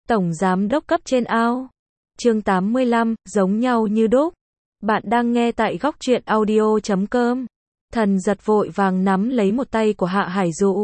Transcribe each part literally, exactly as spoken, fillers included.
Tổng giám đốc cấp trên ao. Chương tám mươi lăm, giống nhau như đúc. Bạn đang nghe tại góc truyện audio chấm com. Thần giật vội vàng nắm lấy một tay của Hạ Hải Dụ.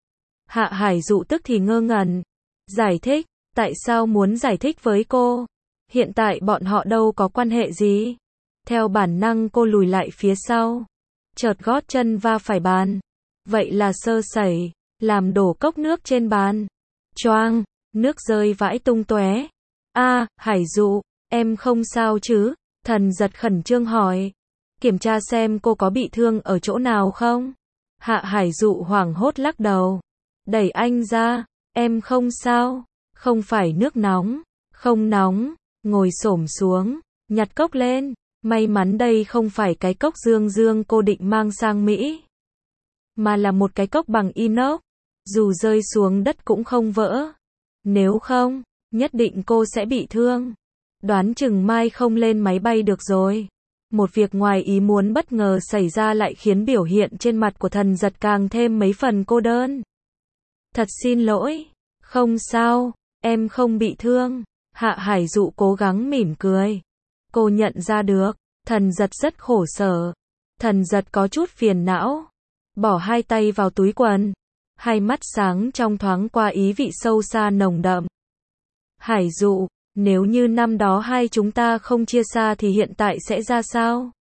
Hạ Hải Dụ tức thì ngơ ngẩn. Giải thích, tại sao muốn giải thích với cô? Hiện tại bọn họ đâu có quan hệ gì. Theo bản năng cô lùi lại phía sau. Chợt gót chân va phải bàn. Vậy là sơ sẩy, làm đổ cốc nước trên bàn. Choang, nước rơi vãi tung tóe. A, Hải Dụ, em không sao chứ? Thần giật khẩn trương hỏi. Kiểm tra xem cô có bị thương ở chỗ nào không? Hạ Hải Dụ hoảng hốt lắc đầu. Đẩy anh ra, em không sao, không phải nước nóng, không nóng, ngồi xổm xuống, nhặt cốc lên. May mắn đây không phải cái cốc dương dương cô định mang sang Mỹ, mà là một cái cốc bằng inox, dù rơi xuống đất cũng không vỡ. Nếu không, nhất định cô sẽ bị thương. Đoán chừng mai không lên máy bay được rồi. Một việc ngoài ý muốn bất ngờ xảy ra lại khiến biểu hiện trên mặt của thần giật càng thêm mấy phần cô đơn. Thật xin lỗi, không sao, em không bị thương. Hạ Hải Dụ cố gắng mỉm cười. Cô nhận ra được, thần giật rất khổ sở. Thần giật có chút phiền não. Bỏ hai tay vào túi quần. Hai mắt sáng trong thoáng qua ý vị sâu xa nồng đậm. Hải Dụ, nếu như năm đó hai chúng ta không chia xa thì hiện tại sẽ ra sao?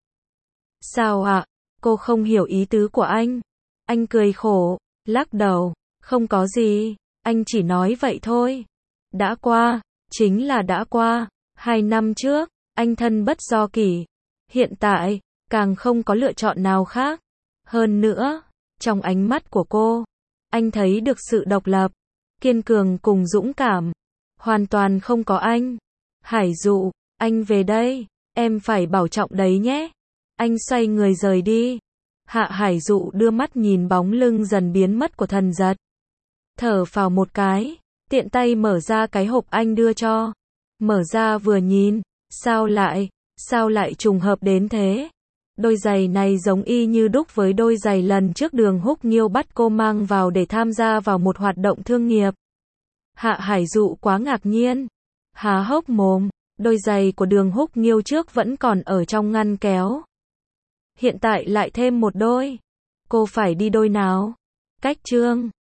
Sao ạ? À? Cô không hiểu ý tứ của anh. Anh cười khổ, lắc đầu. Không có gì, anh chỉ nói vậy thôi. Đã qua, chính là đã qua. Hai năm trước, anh thân bất do kỷ. Hiện tại, càng không có lựa chọn nào khác. Hơn nữa, trong ánh mắt của cô, anh thấy được sự độc lập, kiên cường cùng dũng cảm. Hoàn toàn không có anh. Hải Dụ, anh về đây, em phải bảo trọng đấy nhé. Anh xoay người rời đi. Hạ Hải Dụ đưa mắt nhìn bóng lưng dần biến mất của thần giật. Thở phào một cái, tiện tay mở ra cái hộp anh đưa cho. Mở ra vừa nhìn, sao lại, sao lại trùng hợp đến thế? Đôi giày này giống y như đúc với đôi giày lần trước Đường Húc Nghiêu bắt cô mang vào để tham gia vào một hoạt động thương nghiệp. Hạ Hải Dụ quá ngạc nhiên, há hốc mồm, đôi giày của Đường Húc Nghiêu trước vẫn còn ở trong ngăn kéo. Hiện tại lại thêm một đôi. Cô phải đi đôi nào? Cách trương,